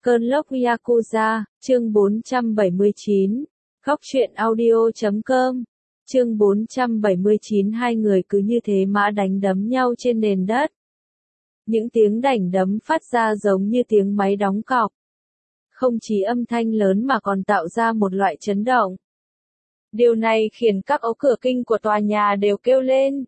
Cơn lốc Yakuza, chương 479. Góc truyện audio.com. Chương 479. Hai người cứ như thế mã đánh đấm nhau trên nền đất. Những tiếng đảnh đấm phát ra giống như tiếng máy đóng cọc. Không chỉ âm thanh lớn mà còn tạo ra một loại chấn động. Điều này khiến các ống cửa kinh của tòa nhà đều kêu lên.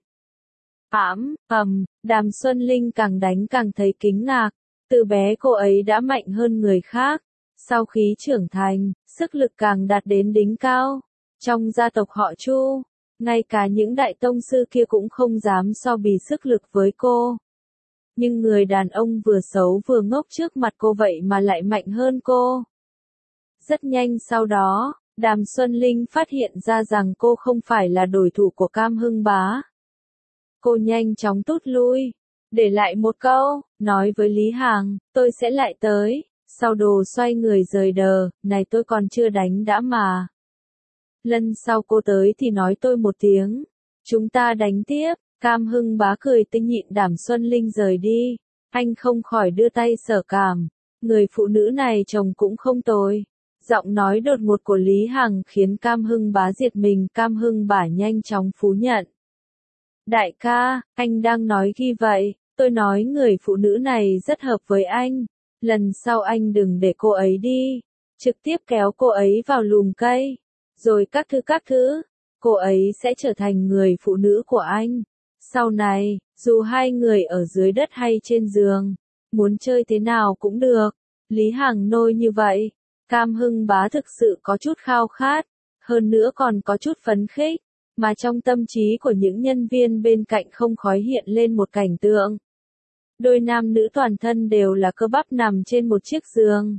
Đàm Xuân Linh càng đánh càng thấy kinh ngạc. Từ bé cô ấy đã mạnh hơn người khác. Sau khi trưởng thành, sức lực càng đạt đến đỉnh cao. Trong gia tộc họ Chu, ngay cả những đại tông sư kia cũng không dám so bì sức lực với cô. Nhưng người đàn ông vừa xấu vừa ngốc trước mặt cô vậy mà lại mạnh hơn cô. Rất nhanh sau đó, Đàm Xuân Linh phát hiện ra rằng cô không phải là đối thủ của Cam Hưng Bá. Cô nhanh chóng rút lui, để lại một câu, nói với Lý Hằng, tôi sẽ lại tới. Sau đồ xoay người rời đờ, này tôi còn chưa đánh đã mà. Lần sau cô tới thì nói tôi một tiếng. Chúng ta đánh tiếp. Cam Hưng Bá cười tinh nhịn Đàm Xuân Linh rời đi. Anh không khỏi đưa tay sờ cảm. Người phụ nữ này chồng cũng không tồi. Giọng nói đột ngột của Lý Hằng khiến Cam Hưng Bá giật mình. Cam Hưng Bá nhanh chóng phủ nhận. Đại ca, anh đang nói gì vậy? Tôi nói người phụ nữ này rất hợp với anh. Lần sau anh đừng để cô ấy đi. Trực tiếp kéo cô ấy vào lùm cây. Rồi các thứ. Cô ấy sẽ trở thành người phụ nữ của anh. Sau này, dù hai người ở dưới đất hay trên giường, muốn chơi thế nào cũng được. Lý Hằng nôi như vậy. Cam Hưng Bá thực sự có chút khao khát. Hơn nữa còn có chút phấn khích. Mà trong tâm trí của những nhân viên bên cạnh không khói hiện lên một cảnh tượng. Đôi nam nữ toàn thân đều là cơ bắp nằm trên một chiếc giường.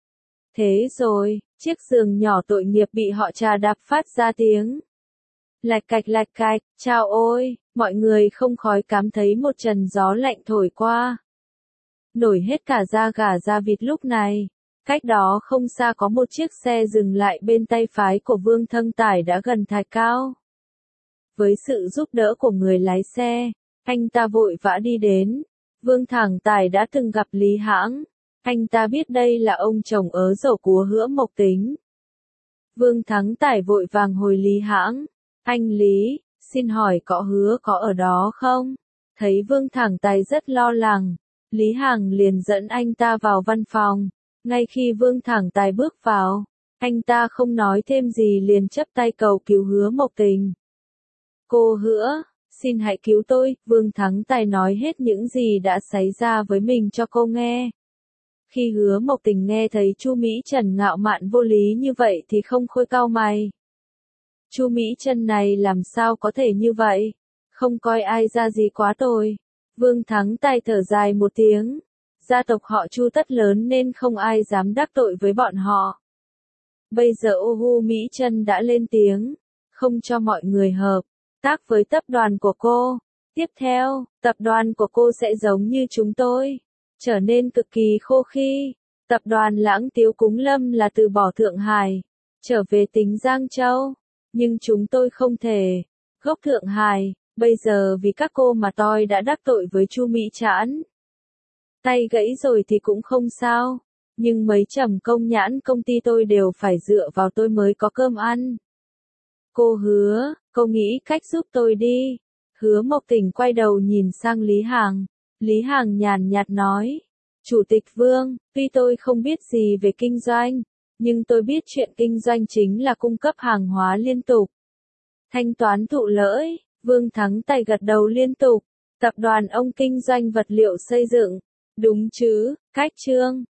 Thế rồi, chiếc giường nhỏ tội nghiệp bị họ chà đạp phát ra tiếng. Lạch cạch, chao ôi, mọi người không khói cảm thấy một trận gió lạnh thổi qua. Nổi hết cả da gà da vịt lúc này. Cách đó không xa có một chiếc xe dừng lại bên tay phái của Vương Thăng Tải đã gần thạch cao. Với sự giúp đỡ của người lái xe, anh ta vội vã đi đến. Vương Thăng Tải đã từng gặp Lý Hãng. Anh ta biết đây là ông chồng ớ dậu của Hứa Mộc Tính. Vương Thắng Tải vội vàng hồi Lý Hãng. Anh Lý, xin hỏi có Hứa có ở đó không? Thấy Vương Thắng Tải rất lo lắng. Lý Hằng liền dẫn anh ta vào văn phòng. Ngay khi Vương Thắng Tải bước vào, anh ta không nói thêm gì liền chắp tay cầu cứu Hứa Mộc Tình. Cô Hứa, xin hãy cứu tôi. Vương Thắng Tải nói hết những gì đã xảy ra với mình cho cô nghe. Khi Hứa Mộc Tình nghe thấy Chu Mỹ Trần ngạo mạn vô lý như vậy thì không khôi cau mày. Chu Mỹ Trần này làm sao có thể như vậy? Không coi ai ra gì quá tồi. Vương Thắng Tải thở dài một tiếng. Gia tộc họ Chu tất lớn nên không ai dám đắc tội với bọn họ. Bây giờ Hu Mỹ Trần đã lên tiếng. Không cho mọi người hợp tác với tập đoàn của cô. Tiếp theo, tập đoàn của cô sẽ giống như chúng tôi. Trở nên cực kỳ khô khi. Tập đoàn Lãng Tiếu Cúng Lâm là từ bỏ Thượng Hải. Trở về tỉnh Giang Châu. Nhưng chúng tôi không thể. Gốc Thượng Hải. Bây giờ vì các cô mà tôi đã đắc tội với Chu Mỹ Trãn. Tay gãy rồi thì cũng không sao. Nhưng mấy trầm công nhãn công ty tôi đều phải dựa vào tôi mới có cơm ăn. Cô Hứa, cô nghĩ cách giúp tôi đi. Hứa Mộc Tình quay đầu nhìn sang Lý Hằng. Lý Hằng nhàn nhạt nói. Chủ tịch Vương, tuy tôi không biết gì về kinh doanh, nhưng tôi biết chuyện kinh doanh chính là cung cấp hàng hóa liên tục. Thanh toán thụ lợi, Vương Thắng Tải gật đầu liên tục. Tập đoàn ông kinh doanh vật liệu xây dựng. Đúng chứ, Cách Trương.